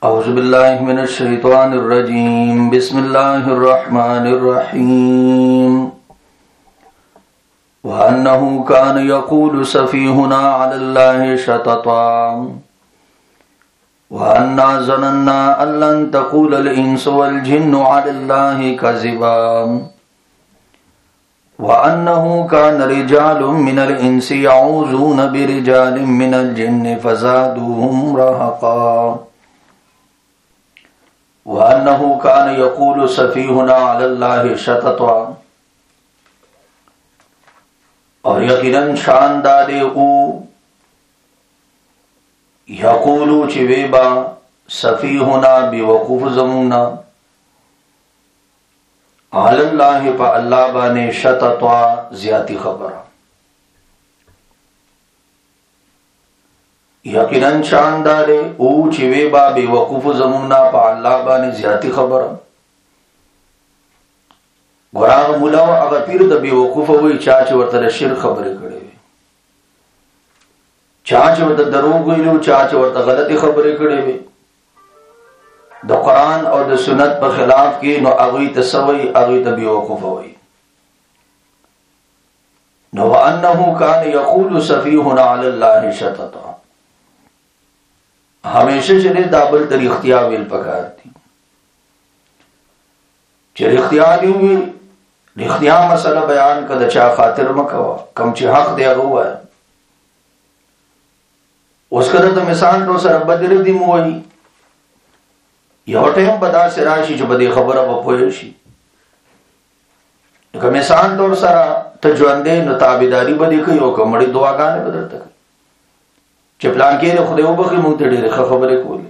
أعوذ بالله من الشيطان الرجيم بسم الله الرحمن الرحيم وأنه كان يقول سفيهنا على الله شططا وأنا ظننا أن لن تقول الإنس والجن على الله كذبا وأنه كان رجال من الإنس يعوذون برجال من الجن فزادوهم رهقا وأنه كان يقول سفيهنا على الله شططا اور یقیناً شاندار او یقولو چویبا سفیہنا بیوقوف زمونا علی اللہ پا اللہ بانے شططا زیادی خبر یقیناً شاندار او چویبا بیوقوف زمونا پا اللہ بانے زیادی خبر گراغ مولاو اگر پیر دا بیوقوف ہوئی چاچ ورطا شرک خبریں کڑے ہوئی چاچ ورطا دروغ ہوئی چاچ ورطا غلطی خبریں کڑے ہوئی دا قرآن اور دا سنت پر خلاف کی نو اغوی تسوئی اغوی تا بیوقوف ہوئی نو وَأَنَّهُ كَانَ يَقُولُ سَفِيهُنَا عَلَى اللَّهِ شَطَطًا ہمیشہ چلے دابل تر اختیار ویل پکار تھی چل اختیار ہوئی اختیار مسئلہ بیان کا دچا خاطر مکوا کم چی حق دیا ہوا ہے اس کا تو مثال تو سر بدر دی موئی یہ ٹیم بدا سراشی جو بدی خبر اب پویشی کہ مثال طور سرا تجواندے نو تابیداری بدی کئی ہو کمڑی دعا گانے بدر تک چپلان کے لئے خودے اوبا کی مونتے ڈیرے خبرے کولی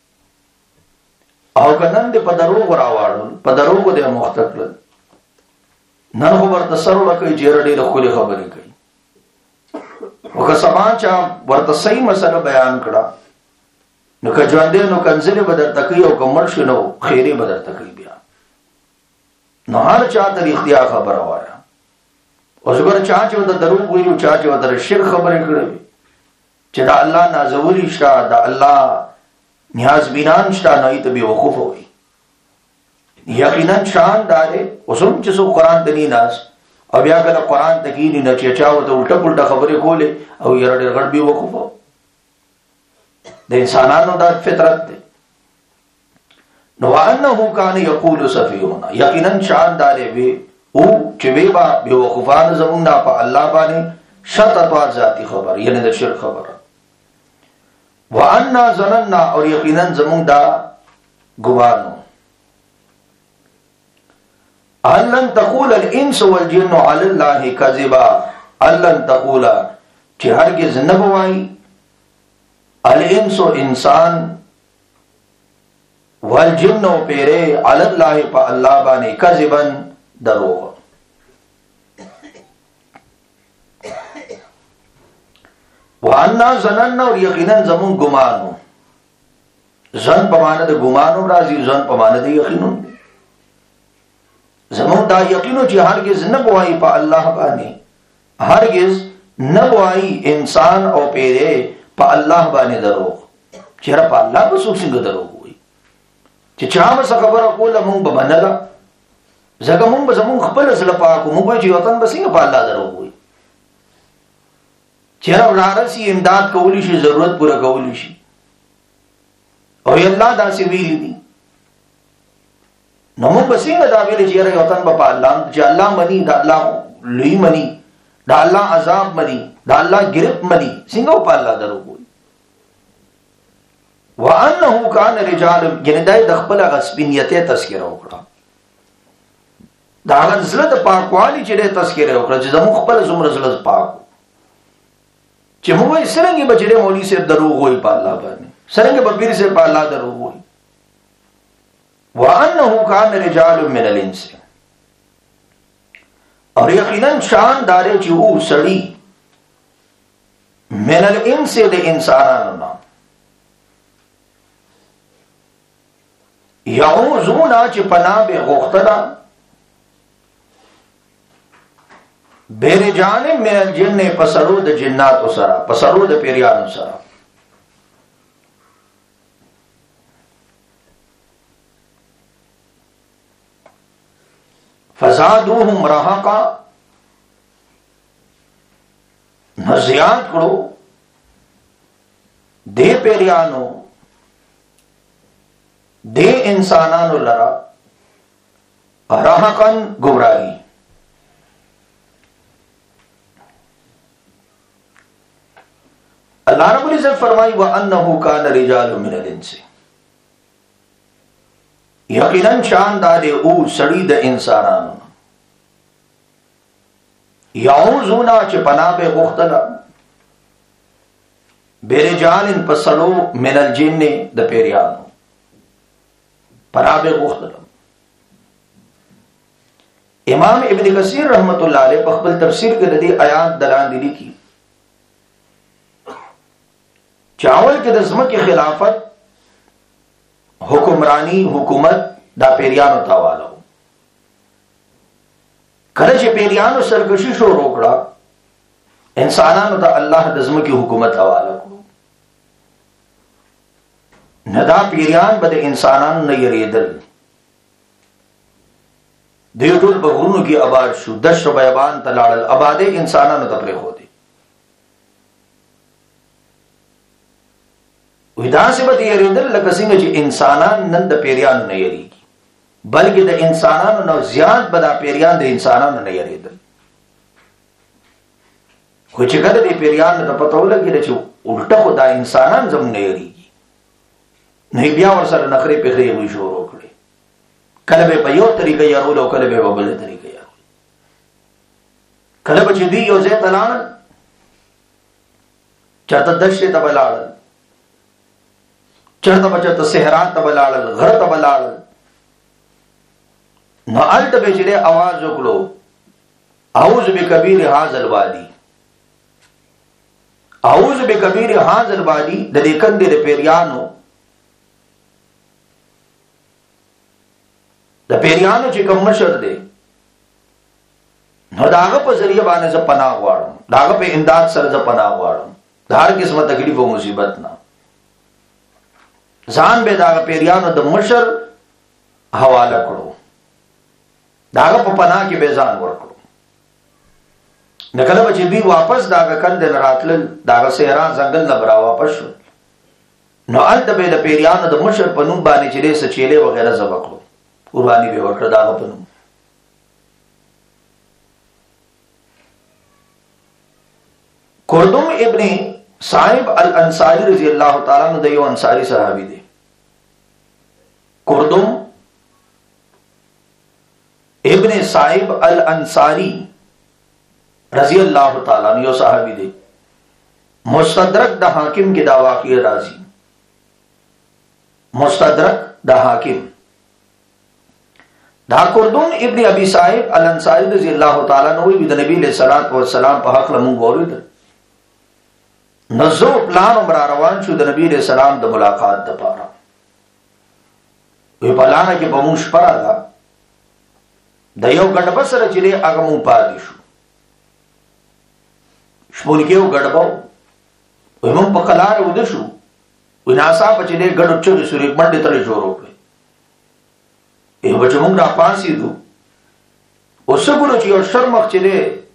او کنن دے پدروغ راوارن پدروغ دے مختقلن نن خبر تصرو لکی جیر ڈیر خولی خبری کئی وکا سمان چا ورطا صحیح مسئلہ بیان کڑا نو کجواندے نو کنزل بدر تکی او کمرش نو خیری بدر تکی بیا نو ہر چاہ تر اختیار خبر آوایا اس بر چاہ چاہ دا دروغ ہوئی چاہ چاہ در شرک خبری کڑے بھی چاہ دا اللہ نازولی شتا دا اللہ نیاز بینان شتا نوی تبی وقوف ہوئی یقیناً شان دارے اسم چسو قرآن تنی ناس اب یا کلا قرآن تکینی نا چاہو تو الٹا پلٹا خبریں کھولے او یرد غڑ بھی وقوف ہو دے انسانانو دا فطرت دے نوانہو کان یقول سفیہونا یقیناً شان دارے بے او چوے با بے وقوفان زموننا پا اللہ بانے شططا ذاتی خبر یعنی دا شرک خبر وَأَنَّا ظَنَنَّا اور یقیناً زمون دا گوانو أَلَّن تَقُولَ الْإِنسُ وَالْجِنُّ عَلَى اللَّهِ كَذِبًا أَلَّن تَقُولَ چی ہرگز نبوائی الْإِنسُ انسان وَالْجِنُّ پیرے عَلَى اللَّهِ پا اللہ بانے كَذِبًا دروغ وَأَنَّا ظَنَنَّا اور یقیناً زمون گمانو زن پماند گمانو رازی زن پماند یقینو زمون دا یقینو چی ہرگز نبوائی پا اللہ بانے ہرگز نبوائی انسان او پیرے پا اللہ بانے دروغ چیرا پا اللہ پا سوک سنگ دروغ ہوئی چی چاہم سا خبر اقول مونگ بمنلا زکا مونگ بزمون خبر ازل پاکو مونگوی چی وطن بسنگ پا اللہ دروغ ہوئی چیرا رارسی امداد کولی شی ضرورت پورا کولی شی اور یہ اللہ دا سی ویلی دی نمو بسینگ دا ویلی چیرا یوتن بپا اللہ چی اللہ منی دا اللہ لوی منی دا اللہ عذاب منی دا اللہ گرپ منی سنگو پا اللہ درو ہوئی وَأَنَّهُ كَانَ رِجَالٌ یعنی دائی دخبل غسبینیت تذکرہ اکڑا دا غزلت پاکوالی چیرے تذکرہ اکڑا چی زمو خبل زمر زلت پاکو چی موئی سرنگی بچڑے مولی سے دروغ ہوئی پا اللہ بانے سرنگی بپیر سے پا اللہ دروغ ہوئی وَأَنَّهُ كَانَ رِجَالٌ مِّنَ الْإِنسِ اور یقیناً شان دارے چی او سڑی من الانس دے انسانانونا یعوذونا چی پناہ بے غختنا بیر جانب من الجن پسرود جنات سرا پسرود پیریان سرا فزادوهم رهقا نزیات کړو دې پیریانو دې انسانانو لرا رهقن گمراهی. اللہ رب العزت فرمائی وَأَنَّهُ كَانَ رِجَالٌ مِّنَ الْإِنسِ یقیناً شاندار او سړی د انسانانو یعوذونا چې پناه به غوښتله برجال پسړو من الجن د پیریانو پناه به غوښتله. امام ابن کثیر رحمت الله علیه په خپل تفسیر کې د دې آیات دلاندې لیکي چاول کې د ځمکې خلافت حکمرانی حکومت دا پیریانو تاوالو. کله چې پیریانو سرکشي شروع کړه انسانانو ته الله د ځمکې حکومت حواله کړو. نه دا پیریان به د انسانانو نه یریدل، دوی ټول په غرونو کې آباد شو، دشت بیابان ته لاړل، آبادې انسانانو ته پرېښودې. وی داسې به یریدل لکه څنګه چې انسانان نن د پیریانو نه یریږي، بلکې د انسانانو نه زیات به دا پیریان د انسانانو نه یریدل. خو چې کله دې پیریانو ته پته ولګېده چې الټه خو دا انسانان زموږ نه یریږي، نو بیا ورسره نخرې پخرې وی شروع کړې. کله به په یو طریقه یارول او کله به په بل طریقه یارول. کله به چې دوی یو ځای ته لاړل، چاته دشت ته به لاړل، چرته به چرته صحرا ته به لاړل، غره ته به لاړل، نو هلته به چې اواز وکړو اعوذ بکبیر هذا الوادي، اعوذ بکبیر هذا الوادي د دې کندې د پیریانو چې کوم مشر دی نو داغه په ذریعہ باندې زه پناه غواړم، داغه په امداد سره زه پناه غواړم د هر قسمه تکلیف او مصیبت نه. ځان به داغه پیریانو د مشر حواله کړو، داغه په پناه کې به ځان ورکړو. نکله به چې دوی واپس داغه کندې نه راتلل، داغه صحرا ځنګل نه برا واپس شو، نو هلته به د پیریانو د مشر په نوم باندې چې څه چیلې وغیره ذبح کړو، قرباني به ورکړه داغه په نوم. کردم ابن صاحب الانصاری رضی اللہ تعالیٰ عنہ د یو انصاری صحابی دی. کردم ابن صاحب الانصاری رضی اللہ تعالیٰ عنہ یو صحابی دی. مستدرک د حاکم کی دا واقعی راضی، مستدرک د حاکم دا کردم ابن ابی صاحب الانصاری رضی اللہ تعالیٰ عنہ وی د نبی علیہ الصلوۃ والسلام په حق لمون وریدل. نزو پلان عمر روان شو د نبی علیہ السلام د ملاقات د پاره. وی پلان کې بموش پر راغا د یو غډب سره چې هغه مون پاتې شو، شپون کې یو غډبو وی مون په کلار ود شو، وی ناسا په چې غډو چې سوري باندې تل جوړ وکړي. یو بچ مونږ را پاسې دو اوسګورو چې یو شرمخ چې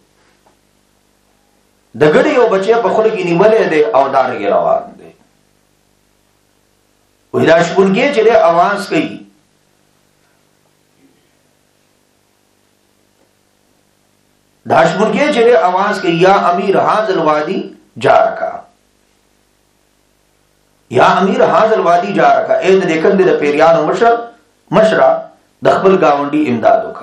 د ګړي یو بچی په خله کې نیولې دی او دارګي روان دی. وې دا شپونګي چې आवाज کوي، دا شپونګي چې आवाज کوي یا امیر هاذ الوادي جارکا، یا امیر هاذ الوادي جارکا، اې د کندې د پیریانو مشره د خپل گاونډي امداد وکړه.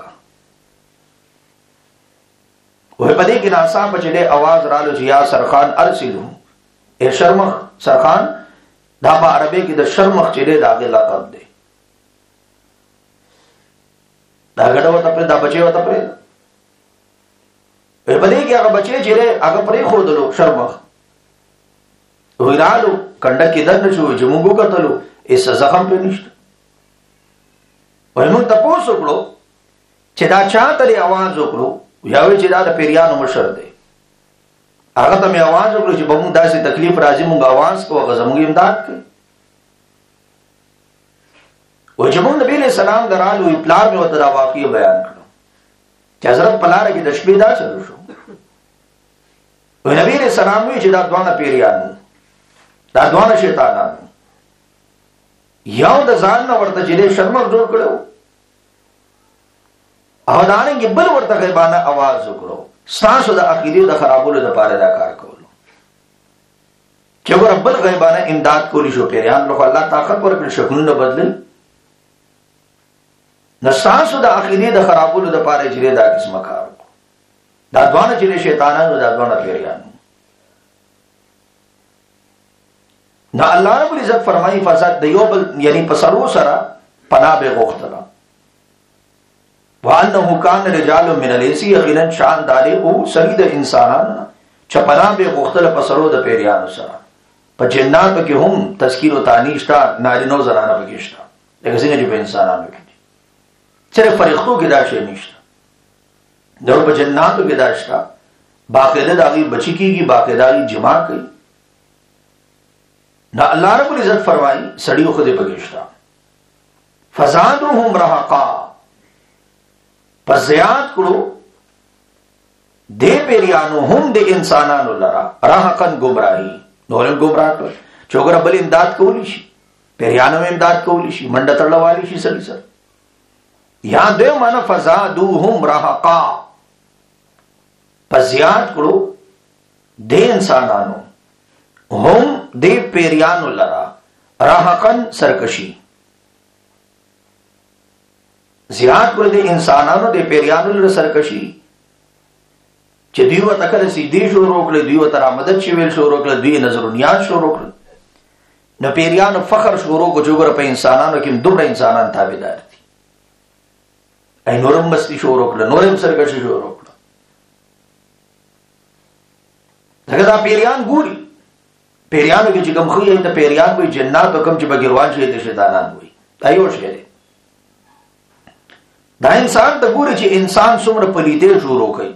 وې پدې کې ناسا بچلې आवाज رالو چې یا سرخان ارسلو، اے شرمخ سرخان، دا په عربی کې د شرمخ چې داغه لقب دی. دا غډو ته پر دا بچي وته پر وې پدې کې هغه بچي چې هغه پرې خودلو شرمخ ویرالو کنده کې دنه شو چې موږ وکړلو ایس زخم په نشته. وې موږ تاسو وکړو چې دا چاته आवाज وکړو، یاوی چې دا د پیریانو مشر دی، هغه ته مې आवाज وکړو چې به موږ داسې تکلیف راځي موږ आवाज کوو، هغه زموږ امداد کوي. و چې موږ نبی علیہ السلام درالو پلار مې وته دا واقعي بیان کړو. چې حضرت پلاره کې د شپې دا چلو شو. نبی علیہ السلام وی چې دا دوانه پیریانو دا دوانه شیطانانو یو د ځان نه ورته چې شرمر جوړ کړو او دانګي بل ورته غیبانه आवाज وکړو ستاسو د عقیده د خرابولو لپاره دا کار کولو چې ور بل غیبانه امداد کولی شو پیریان نو الله طاقت ورکړي شکلونه بدل نو ستاسو د عقیده د خرابولو لپاره چې دا قسمه کار دا دوانه چې شیطانانو دا دوانه پیریانو نو الله رب العزت فرمایي فزاد د یو بل یعنی پسرو سره پناه به غوښتله وانه کان رجال من الانس یقینا شان داري او سید انسانان چې پناه به غوښتله پسرو د پیریانو سره په جناتو کې هم تذکیر او تانیث تا نارینو زنانه پکې شته لکه څنګه چې په انسانانو کې صرف فرښتو کې دا شی نشته نو په جناتو کې دا شته باقاعده داغي بچی کیږي باقاعده جمع کوي نو الله رب العزت فرمایي سړیو خو دې بغیشتا فزادهم رهقا پزیات کړو دې پیریانو هم د انسانانو لرا رهقن گمراهي نورن گمراه کړ چوغره بل امداد کولی شي پیریانو امداد کولی شي منډه تړلوالی شي سړي سر یا دې معنا فزادهم رهقا پزیات کړو دې انسانانو هم دې پیریانو لرا راحقن سرکشی زیاد پر دې انسانانو دې پیریانو لرا سرکشی چې دیو تکل سیدی شروع کړل دیو تر مدد شي ویل شروع کړل دوی نظرونیات شروع کړل نو پیریانو فخر شروع کو جوړ په انسانانو کې دومره انسانان تابعدار دي ای نورم مستی شروع کړل نورم سرکشی شروع کړل څنګه دا پیریان ګوري پیریانو کې چې کوم خو یې ته پیریان وي جنات او کوم چې بګیروان شي ته شیطانان وي دایو شي دا انسان ته ګوري چې انسان څومره پلیته شروع کوي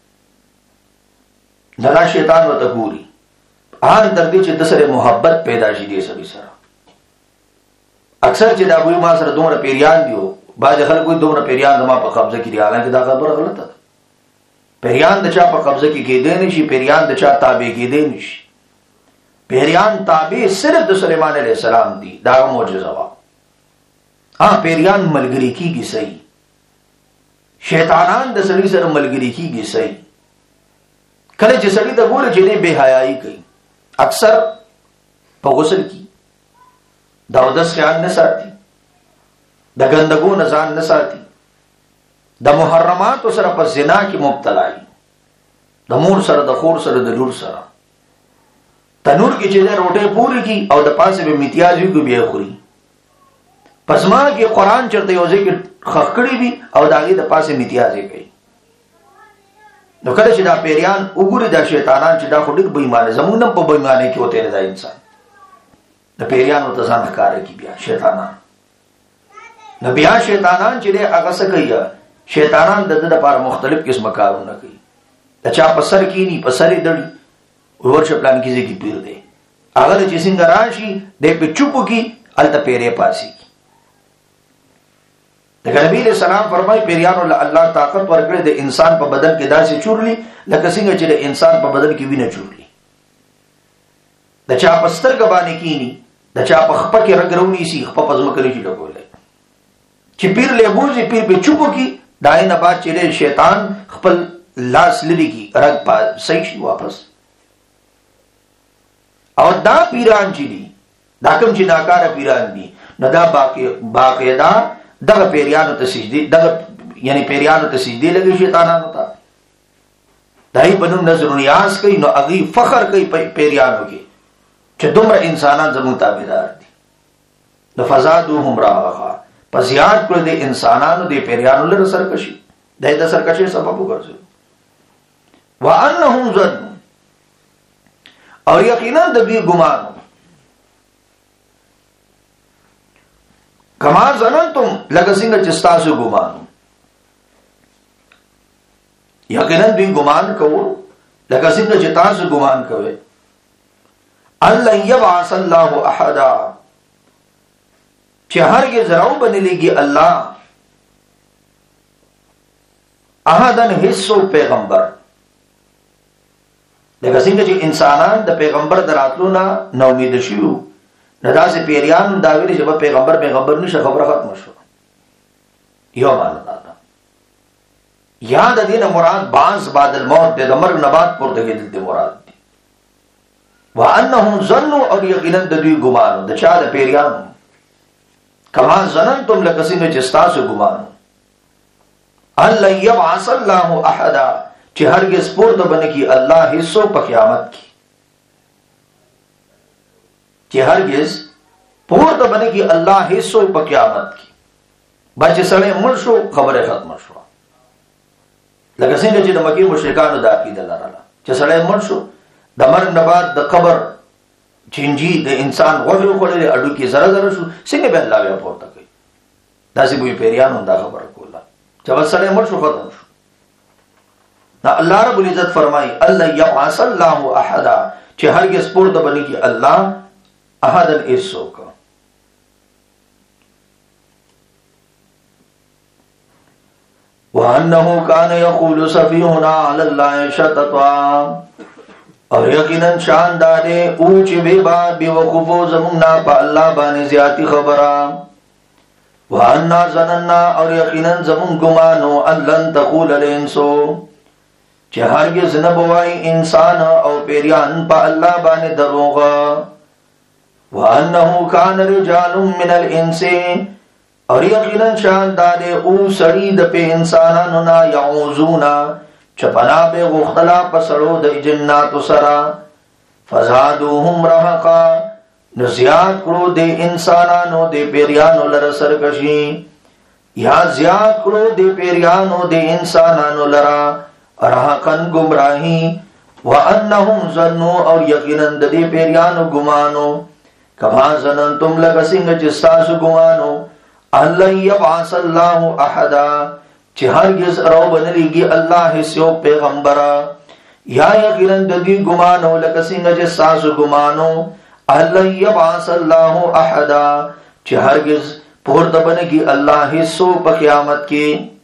دا شیطان وته ګوري ان تر دې چې د سره محبت پیدا شي دې سړي سره اکثر چې دا وي ما سره دومره پیریان دیو باج خلکو دومره پیریان زما په قبضه کې دی حالانکه دا خبره غلطه ده پیریان د چا په قبضه کې کېدې نشي پیریان د چا تابع کېدې نشي پیریان تابع صرف د سليمان عليه السلام دي دا معجزه وا پیریان ملګری کیږي صحیح شیطانان د سړي سره ملګری کیږي صحیح کله چې سړي د ګوره چې نه بے حیايي کوي اکثر په غسل کې دا ودس خیال نه ساتي د ګندګو نه ځان نه ساتي د محرمات سره په زنا کې مبتلا دي د مور سره د خور سره د لور سره تنور کې چې روټه پوری کی او د پاسه به امتیازي کو بیا خوري پسما کې قران چرته یو ځکه خخکړی وي او داغه د پاسه امتیازي کوي نو کله چې دا پیریان وګوري دا شیطانان چې دا خډیر بېمانه زمونږ په بېمانه کې وته نه دا انسان د پیریانو ته ځان ښکارا کی بیا شیطانان نو بیا شیطانان چې هغه څه کوي شیطانان د دې لپاره مختلف قسم کارونه کوي د چا په سر کې ني په سر دړي ورشه پلان کیږي کی پیر دی هغه چې څنګه راشي د په چوپو کې الته پیرې پاسي د نبی له سلام فرمای پیریانو له الله طاقت ورکړي د انسان په بدن کې داسې چورلي لکه څنګه چې د انسان په بدن کې وینه چورلي د چا په سترګ باندې کینی د چا په خپه کې رګرونی سي خپه پزما کوي چې لګولای چې پیر له بوزي پیر په چوپو کې داینه بعد چې شیطان خپل لاس لري کی رګ په صحیح شي واپس او دا پیران چې دي دا کوم چې ناکاره پیران دي نو دا باقاعده دغه پیریانو ته سجدي دغه یعنی پیریانو ته سجدي لګي شیطانانو ته دای په نوم نظر نیاز کوي نو اغي فخر کوي پیریانو کې چې دومره انسانان زموږ تابعدار دي نو فزادوهم راغا پس یاد کړ دې انسانانو دې پیریانو لپاره سرکشي دای د سرکشي سبب وګرځي وانهم ظن او یقینا د دې ګمان کما ظننتم لکه څنګه چې تاسو ګمان یقینا دې ګمان کوو لکه څنګه چې تاسو ګمان کوئ الله یبعث الله احد چې هرګز راو بنلېږي الله احدن هیڅ پیغمبر لکه څنګه چې انسانان د پیغمبر دراتلو نه نو امید شيو نه داسې پیریان دا ویلي چې پیغمبر نشه خبره ختم شو یو معنا ده یا د دې مراد باز بعد الموت د مرګ نه بعد پورته کېدل دي مراد دي وانهم ظنوا او یقینا د دوی ګمان د چا د پیریان کما ظننتم لکه څنګه چې تاسو ګمان الله یبعث الله احد چې هرگز پورته بنه کی الله هیڅو په قیامت کې چې هرگز پورته بنه کی الله هیڅو په قیامت کې بچ سره مړ شو خبره ختم شو لکه څنګه چې د مکی مشرکانو د عقیده لرله چې سره مړ شو د مرګ نه بعد د قبر چنجي د انسان غوږ وړلې اډو کې زره زره شو څنګه به الله بیا پورته کوي داسې به پیریانو دا خبره کوله چې سره مړ شو ختم شو دا الله رب العزت فرمای الله یبعث الله احد چې هرگز پورته بنی کی الله احدن ایسوک وانه کان یقول سفیهنا علی الله شططا اور یقینا شاندار او چې به وقوفو زمنا په الله باندې زیاتی خبره وانا ظننا اور یقینا زمون ګمانو ان لن تقول الانسو چې هرگز نه بوای انسان او پیریان په الله باندې دروغ وانه کان رجال من الانس اور یقینا شاندار او سړي د په انسانانو نه يعوذونا چپنا به غختلا پسړو د جناتو سرا فزادوهم رهقا نزیات کړو د انسانانو د پیریانو لره سرکشي یا زیات کړو د پیریانو د انسانانو لره رهقن گمراهی وانهم ظنوا اور یقینا د دې پیریانو ګمانو کما ظننتم لکسنگ جستاسو گمانو اللہ یبعث اللہ احدا چې هرگز رو بنلیگی اللہ سیو پیغمبرا یا یقینا د دې ګمانو لکسنگ جستاسو گمانو اللہ یبعث اللہ احدا چې هرگز پورته بنگی اللہ سو په قیامت کې